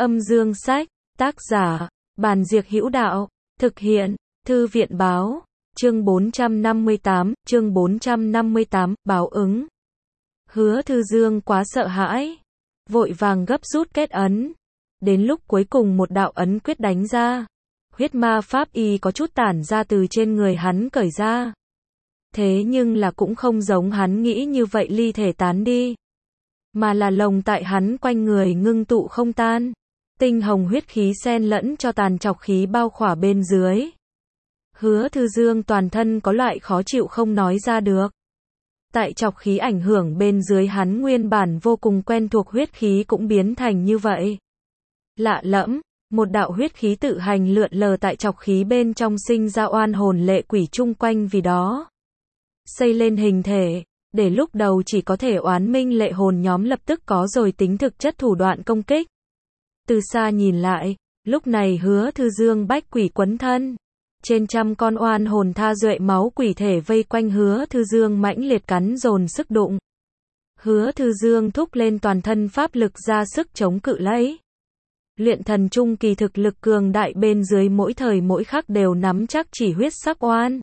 Âm dương sách, tác giả, Bàn Diệc Hữu Đạo, thực hiện, Thư viện báo, chương 458, báo ứng. Hứa Thư Dương quá sợ hãi, vội vàng gấp rút kết ấn. Đến lúc cuối cùng một đạo ấn quyết đánh ra, huyết ma pháp y có chút tản ra từ trên người hắn cởi ra. Thế nhưng là cũng không giống hắn nghĩ như vậy ly thể tán đi, mà là lồng tại hắn quanh người ngưng tụ không tan. Tinh hồng huyết khí xen lẫn cho tàn trọc khí bao khỏa bên dưới. Hứa Thư Dương toàn thân có loại khó chịu không nói ra được. Tại trọc khí ảnh hưởng bên dưới hắn nguyên bản vô cùng quen thuộc huyết khí cũng biến thành như vậy. Lạ lẫm, một đạo huyết khí tự hành lượn lờ tại trọc khí bên trong sinh ra oan hồn lệ quỷ chung quanh vì đó. Xây lên hình thể, để lúc đầu chỉ có thể oán minh lệ hồn nhóm lập tức có rồi tính thực chất thủ đoạn công kích. Từ xa nhìn lại, lúc này Hứa Thư Dương bách quỷ quấn thân. Trên trăm con oan hồn tha duệ máu quỷ thể vây quanh Hứa Thư Dương mãnh liệt cắn dồn sức đụng. Hứa Thư Dương thúc lên toàn thân pháp lực ra sức chống cự lấy. Luyện thần trung kỳ thực lực cường đại bên dưới mỗi thời mỗi khắc đều nắm chắc chỉ huyết sắc oan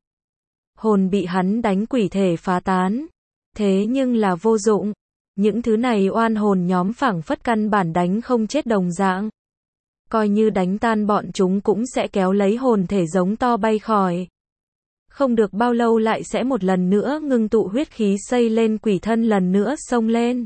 hồn bị hắn đánh quỷ thể phá tán. Thế nhưng là vô dụng. Những thứ này oan hồn nhóm phảng phất căn bản đánh không chết đồng dạng. Coi như đánh tan bọn chúng cũng sẽ kéo lấy hồn thể giống to bay khỏi. Không được bao lâu lại sẽ một lần nữa ngưng tụ huyết khí xây lên quỷ thân lần nữa xông lên.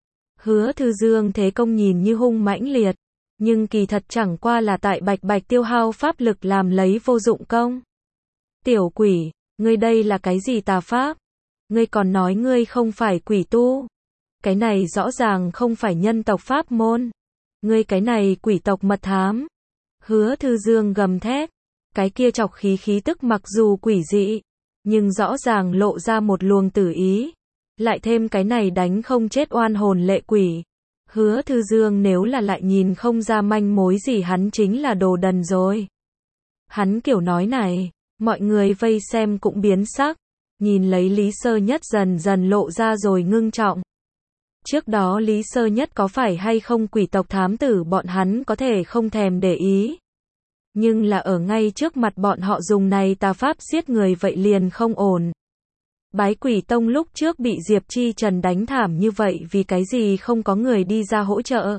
Hứa Thư Dương thế công nhìn như hung mãnh liệt, nhưng kỳ thật chẳng qua là tại bạch bạch tiêu hao pháp lực làm lấy vô dụng công. Tiểu quỷ, ngươi đây là cái gì tà pháp? Ngươi còn nói ngươi không phải quỷ tu. Cái này rõ ràng không phải nhân tộc pháp môn. Ngươi cái này quỷ tộc mật thám. Hứa Thư Dương gầm thét. Cái kia trọc khí tức mặc dù quỷ dị, nhưng rõ ràng lộ ra một luồng tử ý. Lại thêm cái này đánh không chết oan hồn lệ quỷ. Hứa Thư Dương nếu là lại nhìn không ra manh mối gì hắn chính là đồ đần rồi. Hắn kiểu nói này, mọi người vây xem cũng biến sắc. Nhìn lấy Lý Sơ Nhất dần dần lộ ra rồi ngưng trọng. Trước đó Lý Sơ Nhất có phải hay không quỷ tộc thám tử bọn hắn có thể không thèm để ý. Nhưng là ở ngay trước mặt bọn họ dùng này tà pháp giết người vậy liền không ổn. Bái Quỷ Tông lúc trước bị Diệp Chi Trần đánh thảm như vậy vì cái gì không có người đi ra hỗ trợ.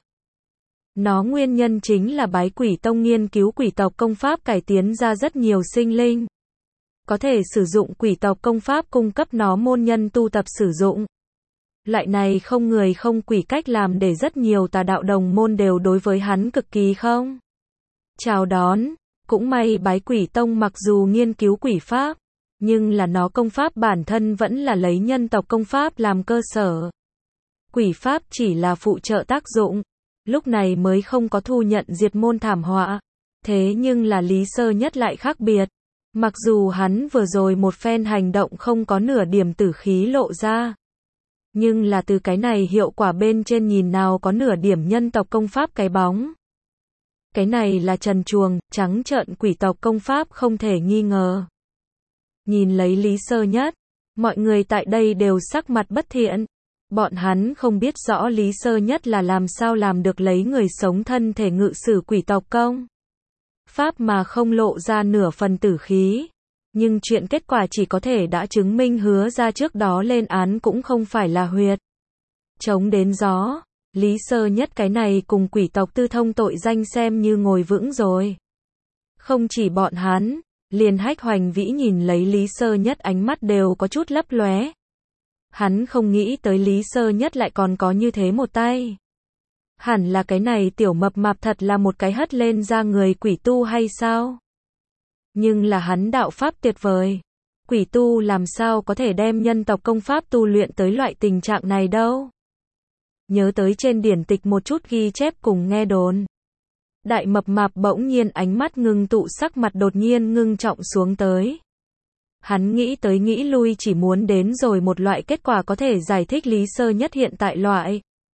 Nó nguyên nhân chính là Bái Quỷ Tông nghiên cứu quỷ tộc công pháp cải tiến ra rất nhiều sinh linh. Có thể sử dụng quỷ tộc công pháp cung cấp nó môn nhân tu tập sử dụng. Loại này không người không quỷ cách làm để rất nhiều tà đạo đồng môn đều đối với hắn cực kỳ không chào đón. Cũng may Bái Quỷ Tông mặc dù nghiên cứu quỷ pháp, nhưng là nó công pháp bản thân vẫn là lấy nhân tộc công pháp làm cơ sở. Quỷ pháp chỉ là phụ trợ tác dụng, lúc này mới không có thu nhận diệt môn thảm họa. Thế nhưng là Lý Sơ Nhất lại khác biệt. Mặc dù hắn vừa rồi một phen hành động không có nửa điểm tử khí lộ ra, nhưng là từ cái này hiệu quả bên trên nhìn nào có nửa điểm nhân tộc công pháp cái bóng. Cái này là trần truồng, trắng trợn quỷ tộc công pháp không thể nghi ngờ. Nhìn lấy Lý Sơ Nhất, mọi người tại đây đều sắc mặt bất thiện. Bọn hắn không biết rõ Lý Sơ Nhất là làm sao làm được lấy người sống thân thể ngự sử quỷ tộc công pháp mà không lộ ra nửa phần tử khí. Nhưng chuyện kết quả chỉ có thể đã chứng minh Hứa ra trước đó lên án cũng không phải là huyệt chống đến gió. Lý Sơ Nhất cái này cùng quỷ tộc tư thông tội danh xem như ngồi vững rồi. Không chỉ bọn hắn, liền Hách Hoành Vĩ nhìn lấy Lý Sơ Nhất ánh mắt đều có chút lấp lóe. Hắn không nghĩ tới Lý Sơ Nhất lại còn có như thế một tay. Hẳn là cái này tiểu mập mạp thật là một cái hất lên ra người quỷ tu hay sao? Nhưng là hắn đạo pháp tuyệt vời. Quỷ tu làm sao có thể đem nhân tộc công pháp tu luyện tới loại tình trạng này đâu? Nhớ tới trên điển tịch một chút ghi chép cùng nghe đồn. Đại mập mạp bỗng nhiên ánh mắt ngưng tụ, sắc mặt đột nhiên ngưng trọng xuống tới. Hắn nghĩ tới nghĩ lui chỉ muốn đến rồi một loại kết quả có thể giải thích Lý Sơ Nhất hiện tại loại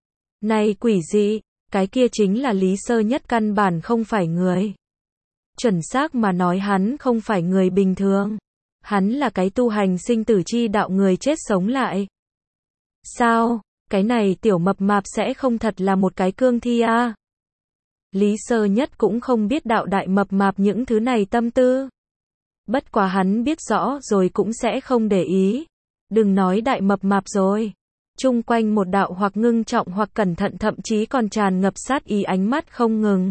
này quỷ dị, cái kia chính là Lý Sơ Nhất căn bản không phải người. Chuẩn xác mà nói hắn không phải người bình thường. Hắn là cái tu hành sinh tử chi đạo người chết sống lại. Sao? Cái này tiểu mập mạp sẽ không thật là một cái cương thi à? Lý Sơ Nhất cũng không biết đạo đại mập mạp những thứ này tâm tư. Bất quá hắn biết rõ rồi cũng sẽ không để ý. Đừng nói đại mập mạp rồi. Chung quanh một đạo hoặc ngưng trọng hoặc cẩn thận, thậm chí còn tràn ngập sát ý ánh mắt không ngừng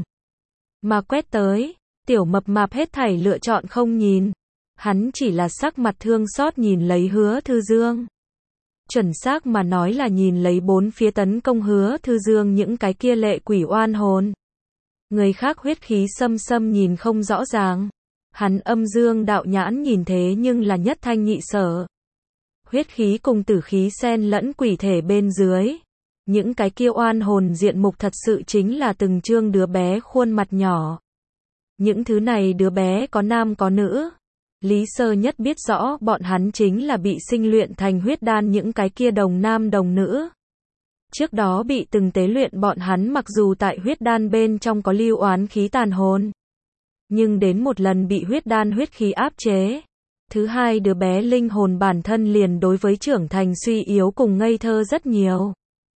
mà quét tới. Tiểu mập mạp hết thảy lựa chọn không nhìn. Hắn chỉ là sắc mặt thương xót nhìn lấy Hứa Thư Dương. Chuẩn xác mà nói là nhìn lấy bốn phía tấn công Hứa Thư Dương những cái kia lệ quỷ oan hồn. Người khác huyết khí xâm xâm nhìn không rõ ràng. Hắn âm dương đạo nhãn nhìn thế nhưng là nhất thanh nhị sở. Huyết khí cùng tử khí xen lẫn quỷ thể bên dưới. Những cái kia oan hồn diện mục thật sự chính là từng trương đứa bé khuôn mặt nhỏ. Những thứ này đứa bé có nam có nữ. Lý Sơ Nhất biết rõ bọn hắn chính là bị sinh luyện thành huyết đan những cái kia đồng nam đồng nữ. Trước đó bị từng tế luyện bọn hắn mặc dù tại huyết đan bên trong có lưu oán khí tàn hồn. Nhưng đến một lần bị huyết đan huyết khí áp chế. Thứ hai, đứa bé linh hồn bản thân liền đối với trưởng thành suy yếu cùng ngây thơ rất nhiều.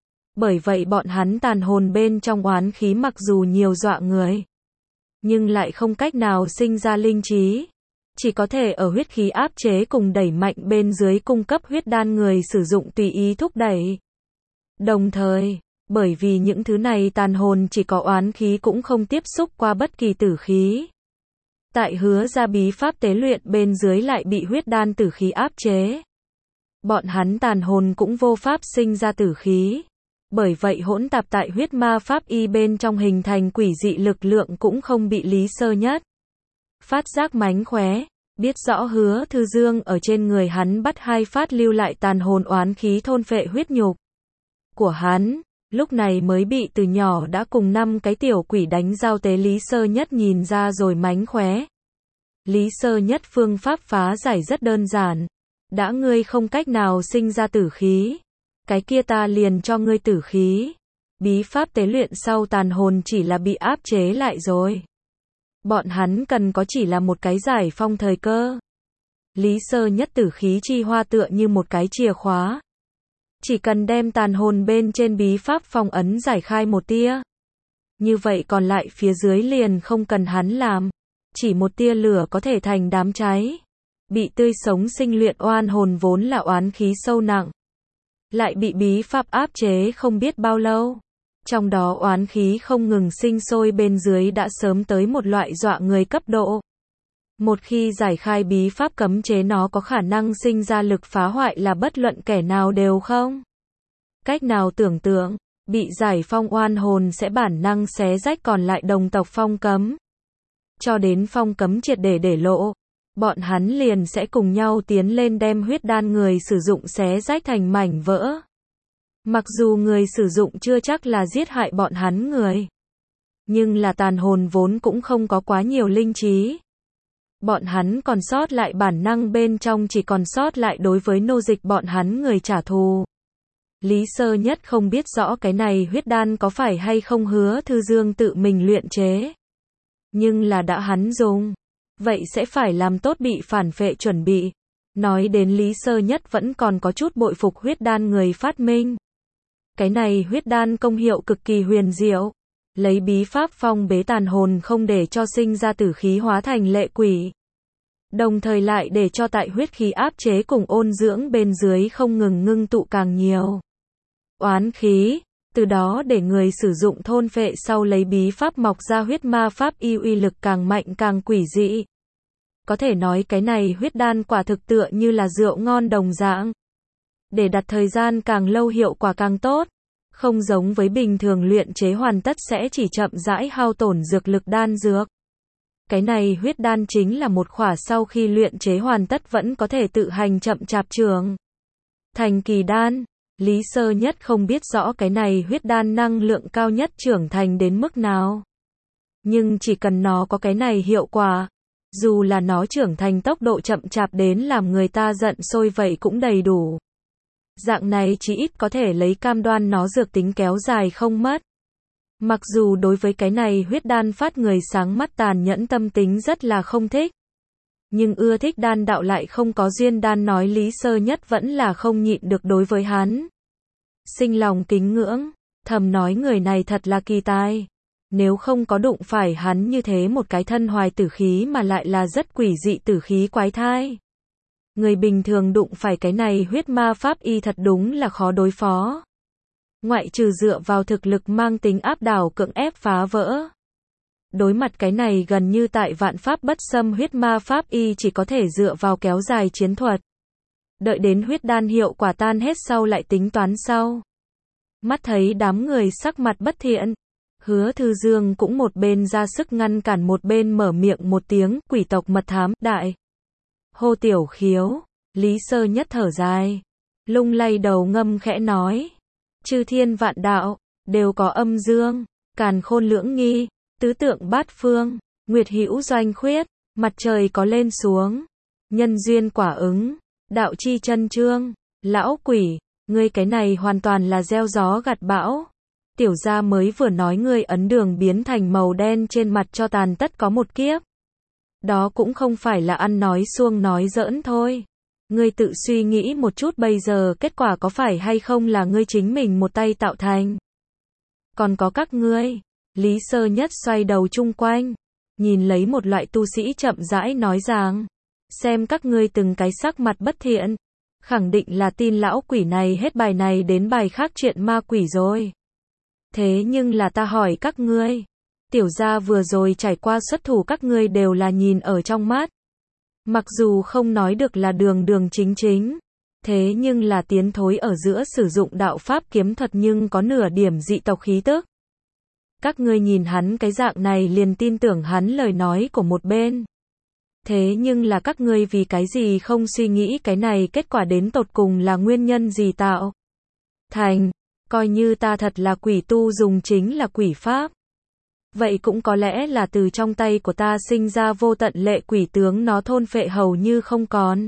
Bởi vậy bọn hắn tàn hồn bên trong oán khí mặc dù nhiều dọa người. Nhưng lại không cách nào sinh ra linh trí. Chỉ có thể ở huyết khí áp chế cùng đẩy mạnh bên dưới cung cấp huyết đan người sử dụng tùy ý thúc đẩy. Đồng thời, bởi vì những thứ này tàn hồn chỉ có oán khí cũng không tiếp xúc qua bất kỳ tử khí. Tại Hứa ra bí pháp tế luyện bên dưới lại bị huyết đan tử khí áp chế. Bọn hắn tàn hồn cũng vô pháp sinh ra tử khí. Bởi vậy hỗn tạp tại huyết ma pháp y bên trong hình thành quỷ dị lực lượng cũng không bị Lý Sơ Nhất phát giác mánh khóe. Biết rõ Hứa Thư Dương ở trên người hắn bắt hai phát lưu lại tàn hồn oán khí thôn phệ huyết nhục của hắn. Lúc này mới bị từ nhỏ đã cùng 5 cái tiểu quỷ đánh giao tế Lý Sơ Nhất nhìn ra rồi mánh khóe. Lý Sơ Nhất phương pháp phá giải rất đơn giản. Đã ngươi không cách nào sinh ra tử khí. Cái kia ta liền cho ngươi tử khí. Bí pháp tế luyện sau tàn hồn chỉ là bị áp chế lại rồi. Bọn hắn cần có chỉ là một cái giải phong thời cơ. Lý Sơ Nhất tử khí chi hoa tựa như một cái chìa khóa. Chỉ cần đem tàn hồn bên trên bí pháp phong ấn giải khai một tia. Như vậy còn lại phía dưới liền không cần hắn làm. Chỉ một tia lửa có thể thành đám cháy. Bị tươi sống sinh luyện oan hồn vốn là oán khí sâu nặng. Lại bị bí pháp áp chế không biết bao lâu. Trong đó oán khí không ngừng sinh sôi bên dưới đã sớm tới một loại dọa người cấp độ. Một khi giải khai bí pháp cấm chế nó có khả năng sinh ra lực phá hoại là bất luận kẻ nào đều không cách nào tưởng tượng. Bị giải phong oan hồn sẽ bản năng xé rách còn lại đồng tộc phong cấm. Cho đến phong cấm triệt để lộ. Bọn hắn liền sẽ cùng nhau tiến lên đem huyết đan người sử dụng xé rách thành mảnh vỡ. Mặc dù người sử dụng chưa chắc là giết hại bọn hắn người. Nhưng là tàn hồn vốn cũng không có quá nhiều linh trí. Bọn hắn còn sót lại bản năng bên trong chỉ còn sót lại đối với nô dịch bọn hắn người trả thù. Lý Sơ Nhất không biết rõ cái này huyết đan có phải hay không Hứa Thư Dương tự mình luyện chế. Nhưng là đã hắn dùng. Vậy sẽ phải làm tốt bị phản phệ chuẩn bị. Nói đến Lý Sơ Nhất vẫn còn có chút bội phục huyết đan người phát minh. Cái này huyết đan công hiệu cực kỳ huyền diệu. Lấy bí pháp phong bế tàn hồn không để cho sinh ra tử khí hóa thành lệ quỷ. Đồng thời lại để cho tại huyết khí áp chế cùng ôn dưỡng bên dưới không ngừng ngưng tụ càng nhiều oán khí. Từ đó để người sử dụng thôn phệ sau lấy bí pháp mọc ra huyết ma pháp y uy lực càng mạnh càng quỷ dị. Có thể nói cái này huyết đan quả thực tựa như là rượu ngon đồng dạng. Để đặt thời gian càng lâu hiệu quả càng tốt. Không giống với bình thường luyện chế hoàn tất sẽ chỉ chậm rãi hao tổn dược lực đan dược. Cái này huyết đan chính là một khỏa sau khi luyện chế hoàn tất vẫn có thể tự hành chậm chạp trưởng thành kỳ đan. Lý Sơ Nhất không biết rõ cái này huyết đan năng lượng cao nhất trưởng thành đến mức nào. Nhưng chỉ cần nó có cái này hiệu quả, dù là nó trưởng thành tốc độ chậm chạp đến làm người ta giận sôi vậy cũng đầy đủ. Dạng này chí ít có thể lấy cam đoan nó dược tính kéo dài không mất. Mặc dù đối với cái này huyết đan phát người sáng mắt tàn nhẫn tâm tính rất là không thích. Nhưng ưa thích đan đạo lại không có duyên đan nói Lý Sơ Nhất vẫn là không nhịn được đối với hắn. Sinh lòng kính ngưỡng, thầm nói người này thật là kỳ tài. Nếu không có đụng phải hắn như thế một cái thân hoài tử khí mà lại là rất quỷ dị tử khí quái thai. Người bình thường đụng phải cái này huyết ma pháp y thật đúng là khó đối phó. Ngoại trừ dựa vào thực lực mang tính áp đảo cưỡng ép phá vỡ. Đối mặt cái này gần như tại vạn pháp bất xâm huyết ma pháp y chỉ có thể dựa vào kéo dài chiến thuật. Đợi đến huyết đan hiệu quả tan hết sau lại tính toán sau. Mắt thấy đám người sắc mặt bất thiện. Hứa Thư Dương cũng một bên ra sức ngăn cản một bên mở miệng một tiếng quỷ tộc mật thám đại. Hô Tiểu Khiếu, Lý Sơ Nhất thở dài. Lung lay đầu ngâm khẽ nói. Chư thiên vạn đạo, đều có âm dương, càn khôn lưỡng nghi, tứ tượng bát phương, nguyệt hữu doanh khuyết, mặt trời có lên xuống, nhân duyên quả ứng, đạo chi chân trương, lão quỷ, ngươi cái này hoàn toàn là gieo gió gặt bão. Tiểu gia mới vừa nói ngươi ấn đường biến thành màu đen trên mặt cho tàn tất có một kiếp. Đó cũng không phải là ăn nói suông nói giỡn thôi. Ngươi tự suy nghĩ một chút bây giờ kết quả có phải hay không là ngươi chính mình một tay tạo thành. Còn có các ngươi. Lý Sơ Nhất xoay đầu chung quanh. Nhìn lấy một loại tu sĩ chậm rãi nói rằng. Xem các ngươi từng cái sắc mặt bất thiện. Khẳng định là tin lão quỷ này hết bài này đến bài khác chuyện ma quỷ rồi. Thế nhưng là ta hỏi các ngươi. Tiểu gia vừa rồi trải qua xuất thủ các ngươi đều là nhìn ở trong mắt. Mặc dù không nói được là đường đường chính chính. Thế nhưng là tiến thối ở giữa sử dụng đạo pháp kiếm thuật nhưng có nửa điểm dị tộc khí tức. Các ngươi nhìn hắn cái dạng này liền tin tưởng hắn lời nói của một bên. Thế nhưng là các ngươi vì cái gì không suy nghĩ cái này kết quả đến tột cùng là nguyên nhân gì tạo thành. Coi như ta thật là quỷ tu dùng chính là quỷ pháp. Vậy cũng có lẽ là từ trong tay của ta sinh ra vô tận lệ quỷ tướng nó thôn phệ hầu như không còn.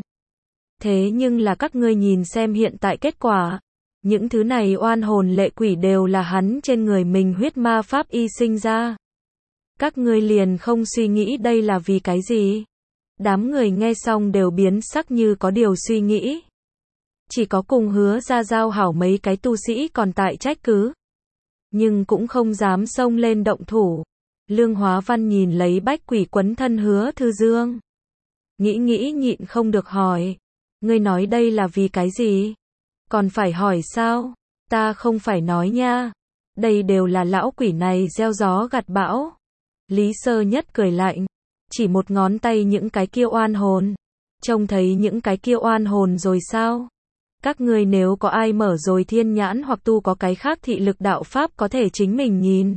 Thế nhưng là các ngươi nhìn xem hiện tại kết quả. Những thứ này oan hồn lệ quỷ đều là hắn trên người mình huyết ma pháp y sinh ra. Các ngươi liền không suy nghĩ đây là vì cái gì. Đám người nghe xong đều biến sắc như có điều suy nghĩ. Chỉ có cùng Hứa ra giao hảo mấy cái tu sĩ còn tại trách cứ. Nhưng cũng không dám xông lên động thủ. Lương Hóa Văn nhìn lấy bách quỷ quấn thân Hứa Thư Dương. Nghĩ nhịn không được hỏi. Ngươi nói đây là vì cái gì? Còn phải hỏi sao? Ta không phải nói nha. Đây đều là lão quỷ này gieo gió gặt bão. Lý Sơ Nhất cười lạnh. Chỉ một ngón tay những cái kia oan hồn. Trông thấy những cái kia oan hồn rồi sao? Các ngươi nếu có ai mở rồi thiên nhãn hoặc tu có cái khác thị lực đạo pháp có thể chính mình nhìn.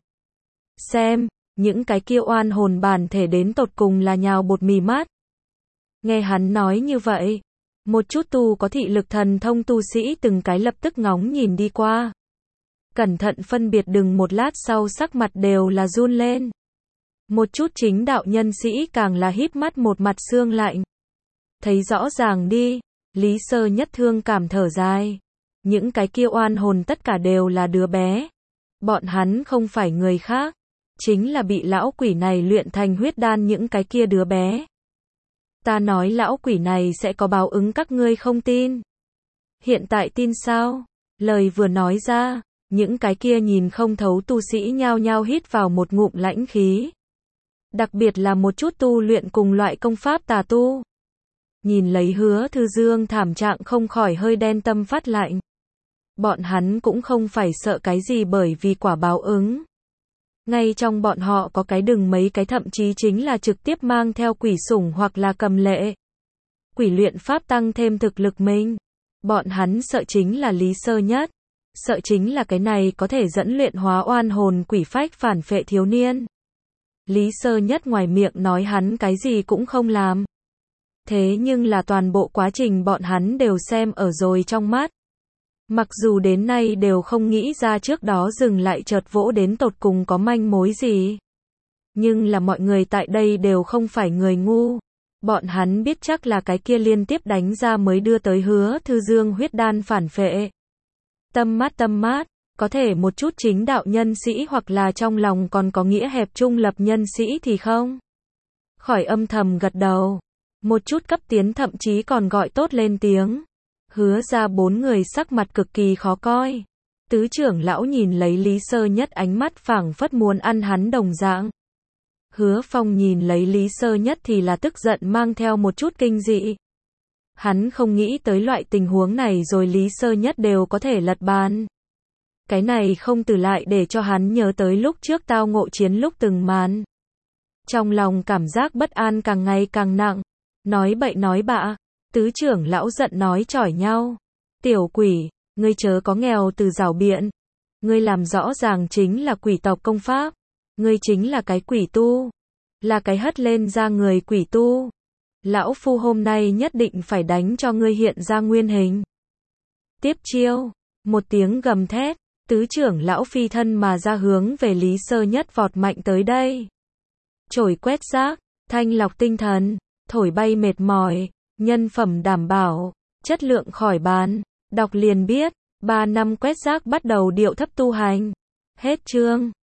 Xem, những cái kia oan hồn bản thể đến tột cùng là nhào bột mì mát. Nghe hắn nói như vậy. Một chút tu có thị lực thần thông tu sĩ từng cái lập tức ngóng nhìn đi qua. Cẩn thận phân biệt đừng một lát sau sắc mặt đều là run lên. Một chút chính đạo nhân sĩ càng là híp mắt một mặt xương lạnh. Thấy rõ ràng đi. Lý Sơ Nhất thương cảm thở dài. Những cái kia oan hồn tất cả đều là đứa bé. Bọn hắn không phải người khác. Chính là bị lão quỷ này luyện thành huyết đan những cái kia đứa bé. Ta nói lão quỷ này sẽ có báo ứng các ngươi không tin. Hiện tại tin sao? Lời vừa nói ra, những cái kia nhìn không thấu tu sĩ nhao nhao hít vào một ngụm lãnh khí. Đặc biệt là một chút tu luyện cùng loại công pháp tà tu. Nhìn lấy Hứa Thư Dương thảm trạng không khỏi hơi đen tâm phát lạnh. Bọn hắn cũng không phải sợ cái gì bởi vì quả báo ứng. Ngay trong bọn họ có cái đừng mấy cái thậm chí chính là trực tiếp mang theo quỷ sủng hoặc là cầm lệ. Quỷ luyện pháp tăng thêm thực lực mình. Bọn hắn sợ chính là Lý Sơ Nhất. Sợ chính là cái này có thể dẫn luyện hóa oan hồn quỷ phách phản phệ thiếu niên. Lý Sơ Nhất ngoài miệng nói hắn cái gì cũng không làm. Thế nhưng là toàn bộ quá trình bọn hắn đều xem ở rồi trong mắt. Mặc dù đến nay đều không nghĩ ra trước đó dừng lại chợt vỗ đến tột cùng có manh mối gì. Nhưng là mọi người tại đây đều không phải người ngu. Bọn hắn biết chắc là cái kia liên tiếp đánh ra mới đưa tới Hứa Thư Dương huyết đan phản phệ. Tâm mát, có thể một chút chính đạo nhân sĩ hoặc là trong lòng còn có nghĩa hẹp trung lập nhân sĩ thì không. Khỏi âm thầm gật đầu. Một chút cấp tiến thậm chí còn gọi tốt lên tiếng. Hứa ra 4 người sắc mặt cực kỳ khó coi. Tứ trưởng lão nhìn lấy Lý Sơ Nhất ánh mắt phảng phất muốn ăn hắn đồng dạng. Hứa Phong nhìn lấy Lý Sơ Nhất thì là tức giận mang theo một chút kinh dị. Hắn không nghĩ tới loại tình huống này rồi Lý Sơ Nhất đều có thể lật bàn. Cái này không từ lại để cho hắn nhớ tới lúc trước tao ngộ chiến lúc từng màn. Trong lòng cảm giác bất an càng ngày càng nặng. Nói bậy nói bạ. Tứ trưởng lão giận nói chỏi nhau. Tiểu quỷ, ngươi chớ có nghèo từ rảo biện. Ngươi làm rõ ràng chính là quỷ tộc công pháp. Ngươi chính là cái quỷ tu. Là cái hất lên ra người quỷ tu. Lão phu hôm nay nhất định phải đánh cho ngươi hiện ra nguyên hình. Tiếp chiêu. Một tiếng gầm thét. Tứ trưởng lão phi thân mà ra hướng về Lý Sơ Nhất vọt mạnh tới đây. Chổi quét rác, thanh lọc tinh thần, thổi bay mệt mỏi, nhân phẩm đảm bảo, chất lượng khỏi bàn. Đọc liền biết, 3 năm quét rác bắt đầu điệu thấp tu hành. Hết chương.